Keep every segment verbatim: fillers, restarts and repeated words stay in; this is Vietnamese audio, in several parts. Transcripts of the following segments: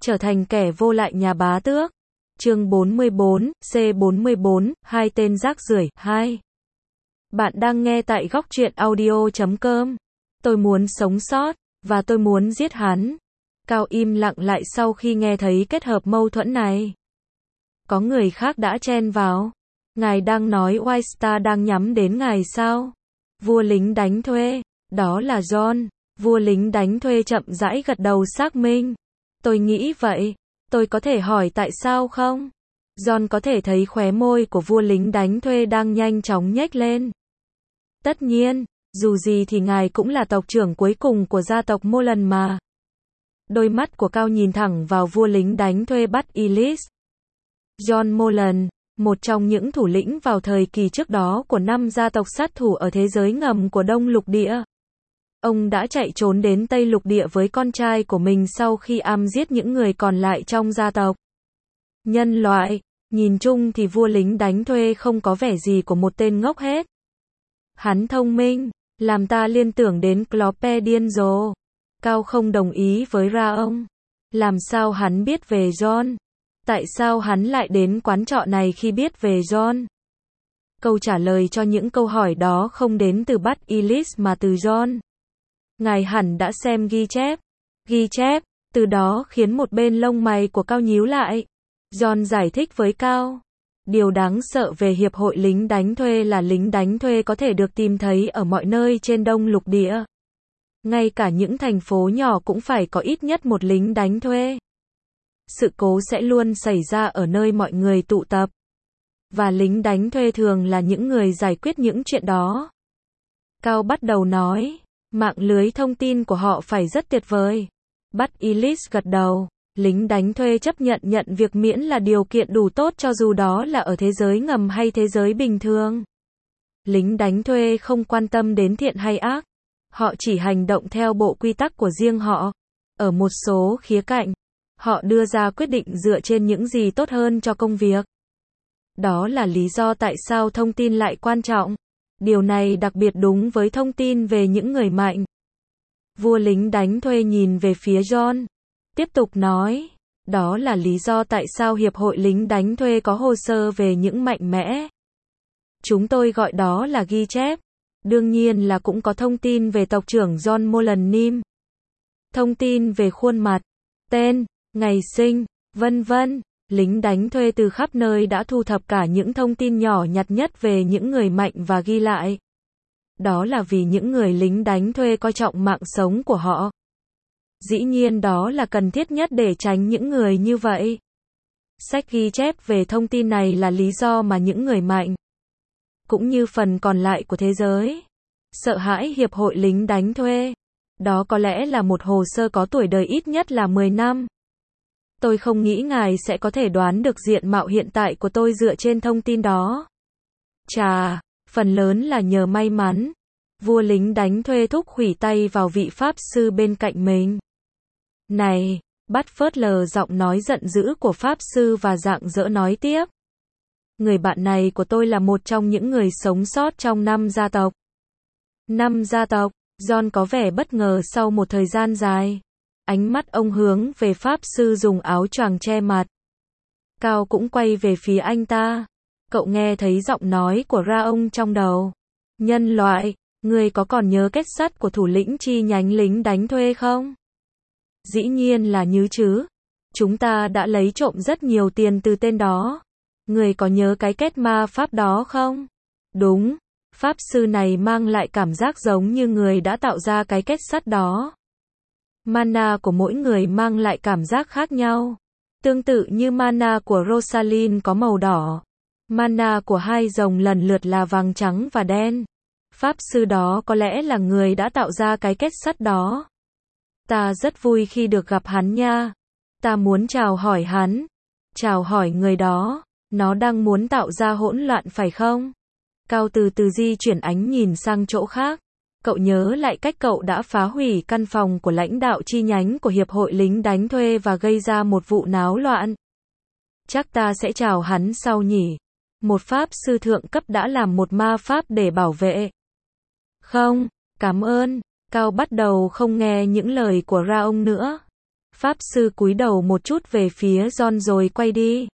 trở thành kẻ vô lại nhà bá tước. Chương bốn mươi bốn, C bốn mươi bốn, hai tên rác rưởi, hai. Bạn đang nghe tại góc truyện audio chấm com. Tôi muốn sống sót, và tôi muốn giết hắn. Cao im lặng lại sau khi nghe thấy kết hợp mâu thuẫn này. Có người khác đã chen vào. Ngài đang nói White Star đang nhắm đến ngài sao? Vua lính đánh thuê. Đó là John. Vua lính đánh thuê chậm rãi gật đầu xác minh. Tôi nghĩ vậy. Tôi có thể hỏi tại sao không? John có thể thấy khóe môi của vua lính đánh thuê đang nhanh chóng nhếch lên. Tất nhiên, dù gì thì ngài cũng là tộc trưởng cuối cùng của gia tộc Molan mà. Đôi mắt của Cao nhìn thẳng vào vua lính đánh thuê Bud Ellis. John Molan, một trong những thủ lĩnh vào thời kỳ trước đó của năm gia tộc sát thủ ở thế giới ngầm của Đông Lục Địa. Ông đã chạy trốn đến Tây Lục Địa với con trai của mình sau khi am giết những người còn lại trong gia tộc. Nhân loại, nhìn chung thì vua lính đánh thuê không có vẻ gì của một tên ngốc hết. Hắn thông minh, làm ta liên tưởng đến Clope Dienzo. Cao không đồng ý với ra ông. Làm sao hắn biết về John? Tại sao hắn lại đến quán trọ này khi biết về John? Câu trả lời cho những câu hỏi đó không đến từ Bud Ellis mà từ John. Ngài hẳn đã xem ghi chép. Ghi chép, từ đó khiến một bên lông mày của Cao nhíu lại. John giải thích với Cao. Điều đáng sợ về hiệp hội lính đánh thuê là lính đánh thuê có thể được tìm thấy ở mọi nơi trên Đông Lục Địa. Ngay cả những thành phố nhỏ cũng phải có ít nhất một lính đánh thuê. Sự cố sẽ luôn xảy ra ở nơi mọi người tụ tập. Và lính đánh thuê thường là những người giải quyết những chuyện đó. Cao bắt đầu nói. Mạng lưới thông tin của họ phải rất tuyệt vời. Bud Ellis gật đầu. Lính đánh thuê chấp nhận nhận việc miễn là điều kiện đủ tốt cho dù đó là ở thế giới ngầm hay thế giới bình thường. Lính đánh thuê không quan tâm đến thiện hay ác. Họ chỉ hành động theo bộ quy tắc của riêng họ. Ở một số khía cạnh, họ đưa ra quyết định dựa trên những gì tốt hơn cho công việc. Đó là lý do tại sao thông tin lại quan trọng. Điều này đặc biệt đúng với thông tin về những người mạnh. Vua lính đánh thuê nhìn về phía John. Tiếp tục nói. Đó là lý do tại sao Hiệp hội lính đánh thuê có hồ sơ về những mạnh mẽ. Chúng tôi gọi đó là ghi chép. Đương nhiên là cũng có thông tin về tộc trưởng John Molan Nim. Thông tin về khuôn mặt, tên, ngày sinh, vân vân. Lính đánh thuê từ khắp nơi đã thu thập cả những thông tin nhỏ nhặt nhất về những người mạnh và ghi lại. Đó là vì những người lính đánh thuê coi trọng mạng sống của họ. Dĩ nhiên đó là cần thiết nhất để tránh những người như vậy. Sách ghi chép về thông tin này là lý do mà những người mạnh, cũng như phần còn lại của thế giới, sợ hãi hiệp hội lính đánh thuê. Đó có lẽ là một hồ sơ có tuổi đời ít nhất là mười năm. Tôi không nghĩ ngài sẽ có thể đoán được diện mạo hiện tại của tôi dựa trên thông tin đó. Chà, phần lớn là nhờ may mắn. Vua lính đánh thuê thúc khủy tay vào vị pháp sư bên cạnh mình. Này, bắt phớt lờ giọng nói giận dữ của pháp sư và rạng rỡ nói tiếp. Người bạn này của tôi là một trong những người sống sót trong năm gia tộc. Năm gia tộc, John có vẻ bất ngờ sau một thời gian dài. Ánh mắt ông hướng về pháp sư dùng áo choàng che mặt. Cao cũng quay về phía anh ta. Cậu nghe thấy giọng nói của ra ông trong đầu. Nhân loại, ngươi có còn nhớ kết sắt của thủ lĩnh chi nhánh lính đánh thuê không? Dĩ nhiên là nhớ chứ. Chúng ta đã lấy trộm rất nhiều tiền từ tên đó. Người có nhớ cái kết ma pháp đó không? Đúng, pháp sư này mang lại cảm giác giống như người đã tạo ra cái kết sắt đó. Mana của mỗi người mang lại cảm giác khác nhau. Tương tự như mana của Rosalind có màu đỏ. Mana của hai rồng lần lượt là vàng trắng và đen. Pháp sư đó có lẽ là người đã tạo ra cái kết sắt đó. Ta rất vui khi được gặp hắn nha. Ta muốn chào hỏi hắn. Chào hỏi người đó. Nó đang muốn tạo ra hỗn loạn phải không? Cao từ từ di chuyển ánh nhìn sang chỗ khác. Cậu nhớ lại cách cậu đã phá hủy căn phòng của lãnh đạo chi nhánh của Hiệp hội lính đánh thuê và gây ra một vụ náo loạn. Chắc ta sẽ chào hắn sau nhỉ. Một pháp sư thượng cấp đã làm một ma pháp để bảo vệ. Không, cảm ơn. Cao bắt đầu không nghe những lời của ra ông nữa. Pháp sư cúi đầu một chút về phía John rồi quay đi.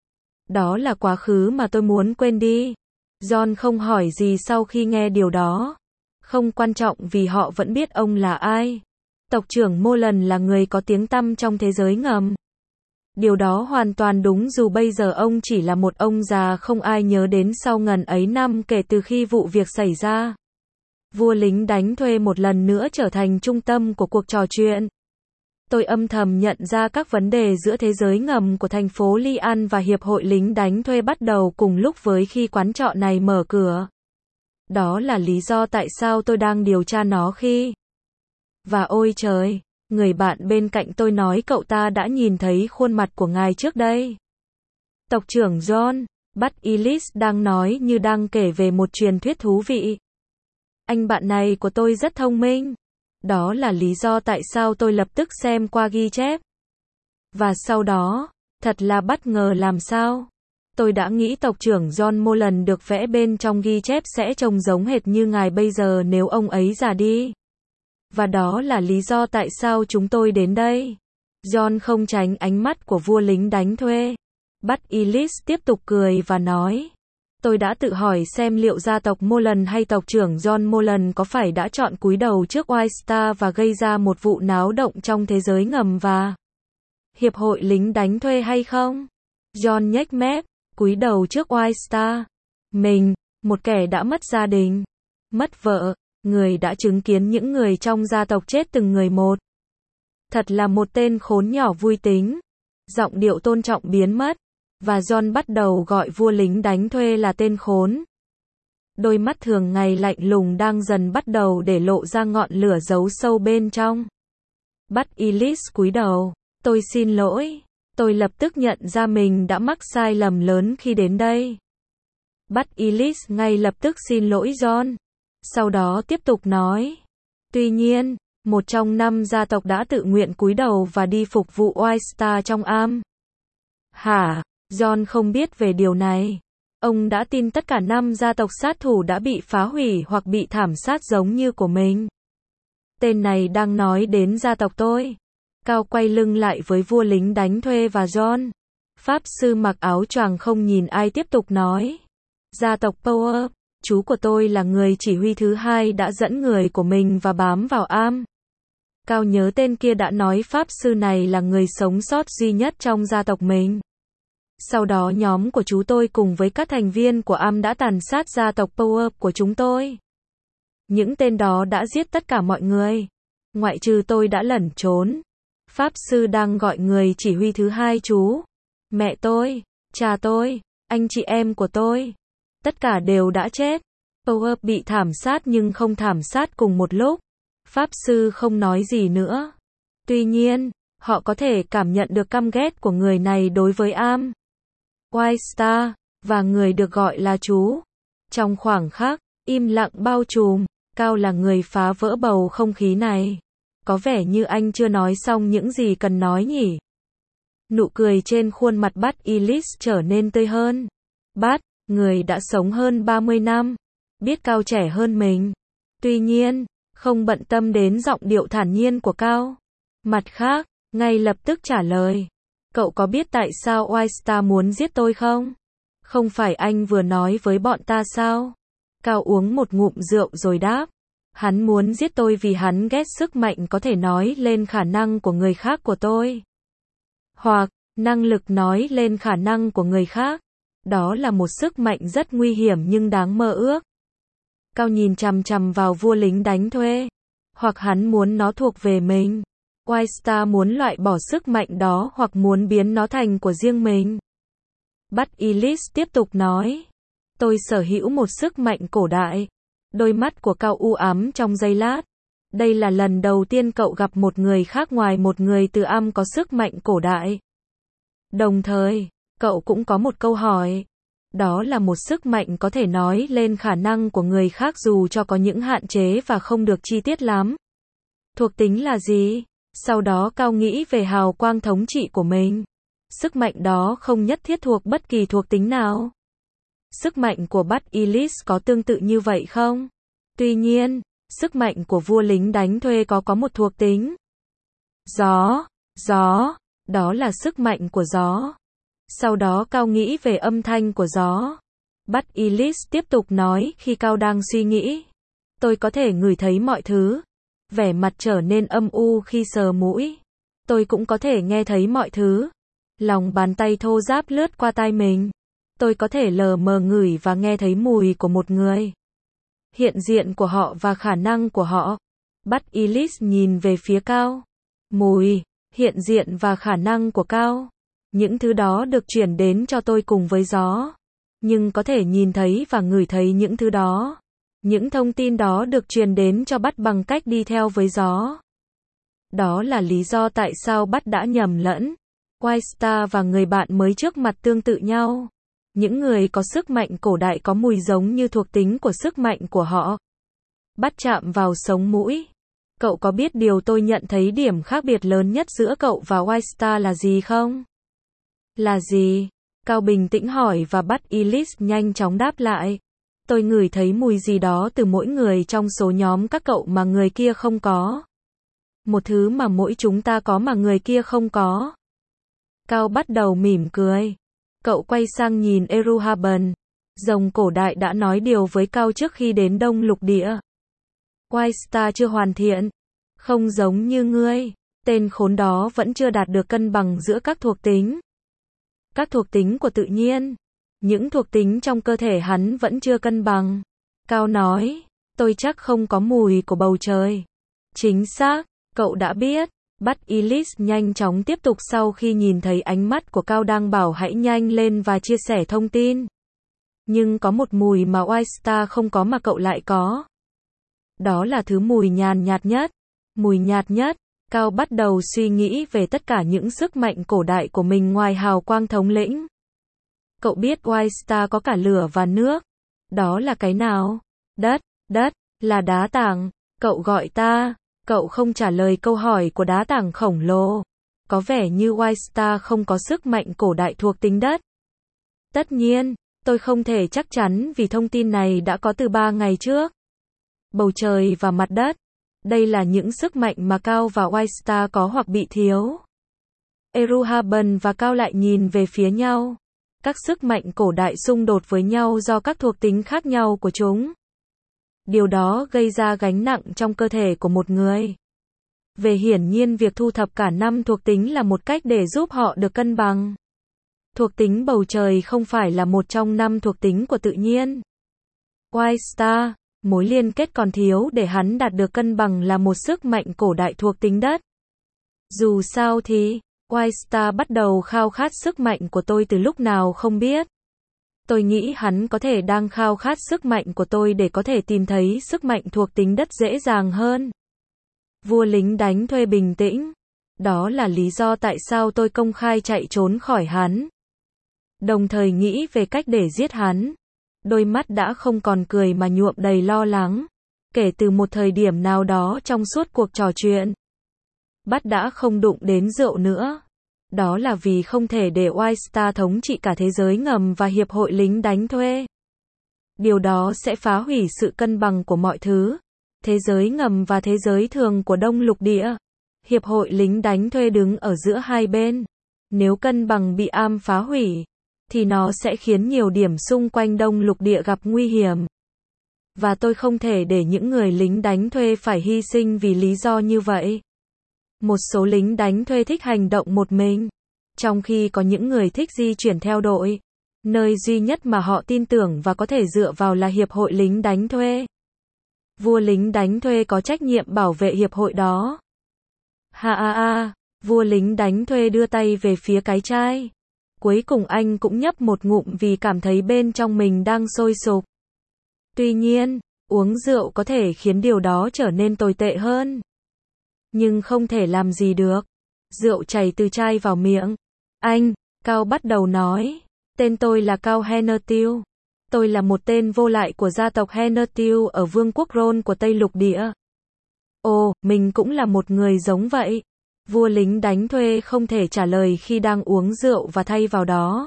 Đó là quá khứ mà tôi muốn quên đi. John không hỏi gì sau khi nghe điều đó. Không quan trọng vì họ vẫn biết ông là ai. Tộc trưởng Molan là người có tiếng tăm trong thế giới ngầm. Điều đó hoàn toàn đúng dù bây giờ ông chỉ là một ông già không ai nhớ đến sau ngần ấy năm kể từ khi vụ việc xảy ra. Vua lính đánh thuê một lần nữa trở thành trung tâm của cuộc trò chuyện. Tôi âm thầm nhận ra các vấn đề giữa thế giới ngầm của thành phố Lian và Hiệp hội lính đánh thuê bắt đầu cùng lúc với khi quán trọ này mở cửa. Đó là lý do tại sao tôi đang điều tra nó khi... Và ôi trời, người bạn bên cạnh tôi nói cậu ta đã nhìn thấy khuôn mặt của ngài trước đây. Tộc trưởng John, Bud Ellis đang nói như đang kể về một truyền thuyết thú vị. Anh bạn này của tôi rất thông minh. Đó là lý do tại sao tôi lập tức xem qua ghi chép. Và sau đó, thật là bất ngờ làm sao. Tôi đã nghĩ tộc trưởng John Molan được vẽ bên trong ghi chép sẽ trông giống hệt như ngài bây giờ nếu ông ấy già đi. Và đó là lý do tại sao chúng tôi đến đây. John không tránh ánh mắt của vua lính đánh thuê. Bud Ellis tiếp tục cười và nói. Tôi đã tự hỏi xem liệu gia tộc Molan hay tộc trưởng John Molan có phải đã chọn cúi đầu trước White Star và gây ra một vụ náo động trong thế giới ngầm và Hiệp hội lính đánh thuê hay không? John nhếch mép, cúi đầu trước White Star. Mình, một kẻ đã mất gia đình, mất vợ, người đã chứng kiến những người trong gia tộc chết từng người một. Thật là một tên khốn nhỏ vui tính. Giọng điệu tôn trọng biến mất. Và John bắt đầu gọi vua lính đánh thuê là tên khốn. Đôi mắt thường ngày lạnh lùng đang dần bắt đầu để lộ ra ngọn lửa giấu sâu bên trong. Bud Ellis cúi đầu. Tôi xin lỗi. Tôi lập tức nhận ra mình đã mắc sai lầm lớn khi đến đây. Bud Ellis ngay lập tức xin lỗi John. Sau đó tiếp tục nói. Tuy nhiên, một trong năm gia tộc đã tự nguyện cúi đầu và đi phục vụ White Star trong am. Hả? John không biết về điều này. Ông đã tin tất cả năm gia tộc sát thủ đã bị phá hủy hoặc bị thảm sát giống như của mình. Tên này đang nói đến gia tộc tôi. Cao quay lưng lại với vua lính đánh thuê và John. Pháp sư mặc áo choàng không nhìn ai tiếp tục nói. Gia tộc Power, chú của tôi là người chỉ huy thứ hai đã dẫn người của mình và bám vào am. Cao nhớ tên kia đã nói pháp sư này là người sống sót duy nhất trong gia tộc mình. Sau đó nhóm của chú tôi cùng với các thành viên của am đã tàn sát gia tộc Power của chúng tôi. Những tên đó đã giết tất cả mọi người. Ngoại trừ tôi đã lẩn trốn. Pháp sư đang gọi người chỉ huy thứ hai chú. Mẹ tôi, cha tôi, anh chị em của tôi. Tất cả đều đã chết. Power bị thảm sát nhưng không thảm sát cùng một lúc. Pháp sư không nói gì nữa. Tuy nhiên, họ có thể cảm nhận được căm ghét của người này đối với am. White Star, và người được gọi là chú. Trong khoảng khắc, im lặng bao trùm, Cao là người phá vỡ bầu không khí này. Có vẻ như anh chưa nói xong những gì cần nói nhỉ. Nụ cười trên khuôn mặt Bud Ellis trở nên tươi hơn. Bud, người đã sống hơn ba mươi năm, biết Cao trẻ hơn mình. Tuy nhiên, không bận tâm đến giọng điệu thản nhiên của Cao. Mặt khác, ngay lập tức trả lời. Cậu có biết tại sao White Star muốn giết tôi không? Không phải anh vừa nói với bọn ta sao? Cao uống một ngụm rượu rồi đáp. Hắn muốn giết tôi vì hắn ghét sức mạnh có thể nói lên khả năng của người khác của tôi. Hoặc, năng lực nói lên khả năng của người khác. Đó là một sức mạnh rất nguy hiểm nhưng đáng mơ ước. Cao nhìn chằm chằm vào vua lính đánh thuê. Hoặc hắn muốn nó thuộc về mình. White Star muốn loại bỏ sức mạnh đó hoặc muốn biến nó thành của riêng mình. Bud Ellis tiếp tục nói. Tôi sở hữu một sức mạnh cổ đại. Đôi mắt của Cao u ám trong giây lát. Đây là lần đầu tiên cậu gặp một người khác ngoài một người từ am có sức mạnh cổ đại. Đồng thời, cậu cũng có một câu hỏi. Đó là một sức mạnh có thể nói lên khả năng của người khác dù cho có những hạn chế và không được chi tiết lắm. Thuộc tính là gì? Sau đó Cao nghĩ về hào quang thống trị của mình. Sức mạnh đó không nhất thiết thuộc bất kỳ thuộc tính nào. Sức mạnh của Bud Ellis có tương tự như vậy không? Tuy nhiên, sức mạnh của vua lính đánh thuê có có một thuộc tính. Gió. Gió, đó là sức mạnh của gió. Sau đó Cao nghĩ về âm thanh của gió. Bud Ellis tiếp tục nói khi Cao đang suy nghĩ. Tôi có thể ngửi thấy mọi thứ. Vẻ mặt trở nên âm u khi sờ mũi. Tôi cũng có thể nghe thấy mọi thứ. Lòng bàn tay thô ráp lướt qua tai mình. Tôi có thể lờ mờ ngửi và nghe thấy mùi của một người. Hiện diện của họ và khả năng của họ. Bud Ellis nhìn về phía Cao. Mùi, hiện diện và khả năng của Cao. Những thứ đó được chuyển đến cho tôi cùng với gió. Nhưng có thể nhìn thấy và ngửi thấy những thứ đó. Những thông tin đó được truyền đến cho Bud bằng cách đi theo với gió. Đó là lý do tại sao Bud đã nhầm lẫn White Star và người bạn mới trước mặt tương tự nhau. Những người có sức mạnh cổ đại có mùi giống như thuộc tính của sức mạnh của họ. Bud chạm vào sống mũi. Cậu có biết điều tôi nhận thấy điểm khác biệt lớn nhất giữa cậu và White Star là gì không? Là gì? Cao bình tĩnh hỏi và Bud Ellis nhanh chóng đáp lại. Tôi ngửi thấy mùi gì đó từ mỗi người trong số nhóm các cậu mà người kia không có. Một thứ mà mỗi chúng ta có mà người kia không có. Cao bắt đầu mỉm cười. Cậu quay sang nhìn Eruhaben. Rồng cổ đại đã nói điều với Cao trước khi đến Đông Lục Địa. White Star chưa hoàn thiện. Không giống như ngươi. Tên khốn đó vẫn chưa đạt được cân bằng giữa các thuộc tính. Các thuộc tính của tự nhiên. Những thuộc tính trong cơ thể hắn vẫn chưa cân bằng. Cao nói. Tôi chắc không có mùi của bầu trời. Chính xác. Cậu đã biết. Bud Ellis nhanh chóng tiếp tục sau khi nhìn thấy ánh mắt của Cao đang bảo hãy nhanh lên và chia sẻ thông tin. Nhưng có một mùi mà White Star không có mà cậu lại có. Đó là thứ mùi nhàn nhạt nhất. Mùi nhạt nhất. Cao bắt đầu suy nghĩ về tất cả những sức mạnh cổ đại của mình ngoài hào quang thống lĩnh. Cậu biết White Star có cả lửa và nước. Đó là cái nào? Đất, đất, là đá tảng. Cậu gọi ta. Cậu không trả lời câu hỏi của đá tảng khổng lồ. Có vẻ như White Star không có sức mạnh cổ đại thuộc tính đất. Tất nhiên, tôi không thể chắc chắn vì thông tin này đã có từ ba ngày trước. Bầu trời và mặt đất. Đây là những sức mạnh mà Cao và White Star có hoặc bị thiếu. Eruhaben và Cao lại nhìn về phía nhau. Các sức mạnh cổ đại xung đột với nhau do các thuộc tính khác nhau của chúng. Điều đó gây ra gánh nặng trong cơ thể của một người. Về hiển nhiên việc thu thập cả năm thuộc tính là một cách để giúp họ được cân bằng. Thuộc tính bầu trời không phải là một trong năm thuộc tính của tự nhiên. White Star, mối liên kết còn thiếu để hắn đạt được cân bằng là một sức mạnh cổ đại thuộc tính đất. Dù sao thì, White Star bắt đầu khao khát sức mạnh của tôi từ lúc nào không biết. Tôi nghĩ hắn có thể đang khao khát sức mạnh của tôi để có thể tìm thấy sức mạnh thuộc tính đất dễ dàng hơn. Vua lính đánh thuê bình tĩnh. Đó là lý do tại sao tôi công khai chạy trốn khỏi hắn. Đồng thời nghĩ về cách để giết hắn. Đôi mắt đã không còn cười mà nhuộm đầy lo lắng. Kể từ một thời điểm nào đó trong suốt cuộc trò chuyện, Bud đã không đụng đến rượu nữa. Đó là vì không thể để White Star thống trị cả thế giới ngầm và hiệp hội lính đánh thuê. Điều đó sẽ phá hủy sự cân bằng của mọi thứ. Thế giới ngầm và thế giới thường của Đông Lục Địa. Hiệp hội lính đánh thuê đứng ở giữa hai bên. Nếu cân bằng bị am phá hủy, thì nó sẽ khiến nhiều điểm xung quanh Đông Lục Địa gặp nguy hiểm. Và tôi không thể để những người lính đánh thuê phải hy sinh vì lý do như vậy. Một số lính đánh thuê thích hành động một mình, trong khi có những người thích di chuyển theo đội. Nơi duy nhất mà họ tin tưởng và có thể dựa vào là hiệp hội lính đánh thuê. Vua lính đánh thuê có trách nhiệm bảo vệ hiệp hội đó. Ha ha ha, vua lính đánh thuê đưa tay về phía cái chai. Cuối cùng anh cũng nhấp một ngụm vì cảm thấy bên trong mình đang sôi sục. Tuy nhiên, uống rượu có thể khiến điều đó trở nên tồi tệ hơn. Nhưng không thể làm gì được. Rượu chảy từ chai vào miệng. Anh, Cao bắt đầu nói. Tên tôi là Cao Hennertil. Tôi là một tên vô lại của gia tộc Hennertil ở vương quốc Rôn của Tây Lục Địa. Ồ, mình cũng là một người giống vậy. Vua lính đánh thuê không thể trả lời khi đang uống rượu và thay vào đó.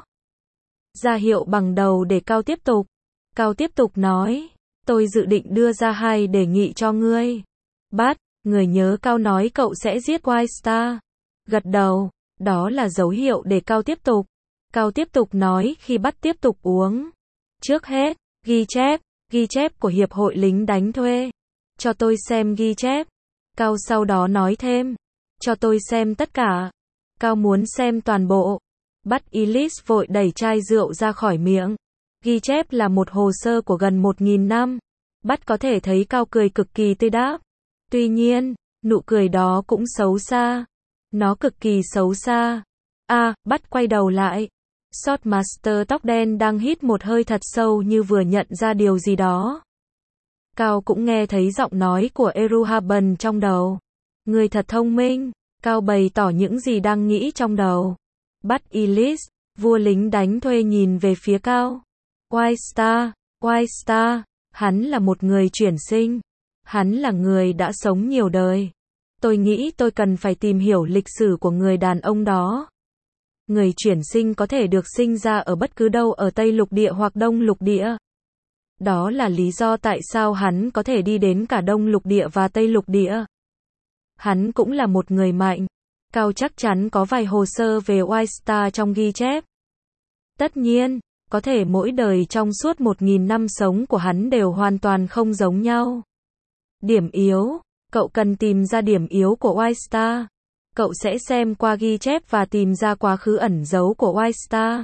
Ra hiệu bằng đầu để Cao tiếp tục. Cao tiếp tục nói. Tôi dự định đưa ra hai đề nghị cho ngươi. Bud, người nhớ Cao nói cậu sẽ giết White Star. Gật đầu, đó là dấu hiệu để Cao tiếp tục. Cao tiếp tục nói khi bắt tiếp tục uống. Trước hết, ghi chép, ghi chép của Hiệp hội lính đánh thuê. Cho tôi xem ghi chép. Cao sau đó nói thêm. Cho tôi xem tất cả. Cao muốn xem toàn bộ. Bắt Ellis vội đẩy chai rượu ra khỏi miệng. Ghi chép là một hồ sơ của gần một nghìn năm. Bắt có thể thấy Cao cười cực kỳ tươi đáp. Tuy nhiên, nụ cười đó cũng xấu xa. Nó cực kỳ xấu xa. À, Bắt quay đầu lại. Shotmaster tóc đen đang hít một hơi thật sâu như vừa nhận ra điều gì đó. Cao cũng nghe thấy giọng nói của Eruhaben trong đầu. Người thật thông minh. Cao bày tỏ những gì đang nghĩ trong đầu. Bắt Ellis, vua lính đánh thuê nhìn về phía Cao. White Star, White Star, hắn là một người chuyển sinh. Hắn là người đã sống nhiều đời. Tôi nghĩ tôi cần phải tìm hiểu lịch sử của người đàn ông đó. Người chuyển sinh có thể được sinh ra ở bất cứ đâu ở Tây Lục Địa hoặc Đông Lục Địa. Đó là lý do tại sao hắn có thể đi đến cả Đông Lục Địa và Tây Lục Địa. Hắn cũng là một người mạnh. Cao chắc chắn có vài hồ sơ về White Star trong ghi chép. Tất nhiên, có thể mỗi đời trong suốt một nghìn năm sống của hắn đều hoàn toàn không giống nhau. Điểm yếu, cậu cần tìm ra điểm yếu của White Star. Cậu sẽ xem qua ghi chép và tìm ra quá khứ ẩn giấu của White Star.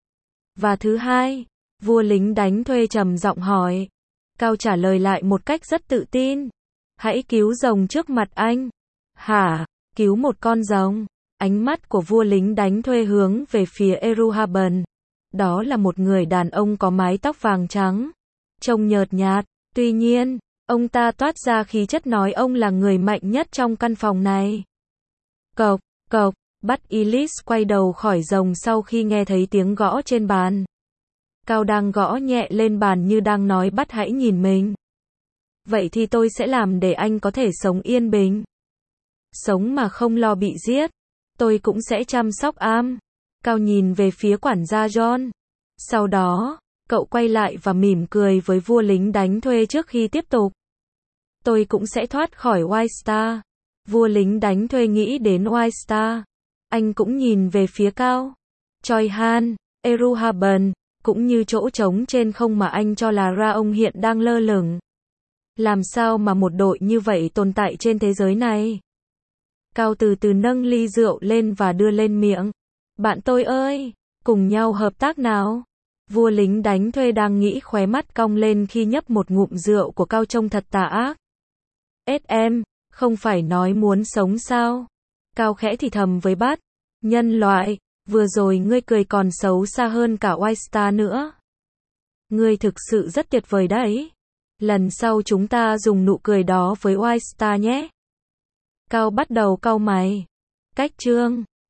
Và thứ hai, vua lính đánh thuê trầm giọng hỏi. Cao trả lời lại một cách rất tự tin. Hãy cứu rồng trước mặt anh. Hả? Cứu một con rồng? Ánh mắt của vua lính đánh thuê hướng về phía Eruhaben. Đó là một người đàn ông có mái tóc vàng trắng. Trông nhợt nhạt. Tuy nhiên, ông ta toát ra khí chất nói ông là người mạnh nhất trong căn phòng này. Cộc, cộc, Bắt Ellis quay đầu khỏi rồng sau khi nghe thấy tiếng gõ trên bàn. Cao đang gõ nhẹ lên bàn như đang nói Bắt hãy nhìn mình. Vậy thì tôi sẽ làm để anh có thể sống yên bình. Sống mà không lo bị giết. Tôi cũng sẽ chăm sóc Am. Cao nhìn về phía quản gia John. Sau đó, cậu quay lại và mỉm cười với vua lính đánh thuê trước khi tiếp tục. Tôi cũng sẽ thoát khỏi White Star. Vua lính đánh thuê nghĩ đến White Star. Anh cũng nhìn về phía Cao. Choi Han, Eruhaben, cũng như chỗ trống trên không mà anh cho là ra ông hiện đang lơ lửng. Làm sao mà một đội như vậy tồn tại trên thế giới này? Cao từ từ nâng ly rượu lên và đưa lên miệng. Bạn tôi ơi, cùng nhau hợp tác nào. Vua lính đánh thuê đang nghĩ khóe mắt cong lên khi nhấp một ngụm rượu của Cao trông thật tà ác. Ết em, không phải nói muốn sống sao? Cao khẽ thì thầm với Bắt. Nhân loại, vừa rồi ngươi cười còn xấu xa hơn cả White Star nữa. Ngươi thực sự rất tuyệt vời đấy. Lần sau chúng ta dùng nụ cười đó với White Star nhé. Cao bắt đầu cau mày. Cách chương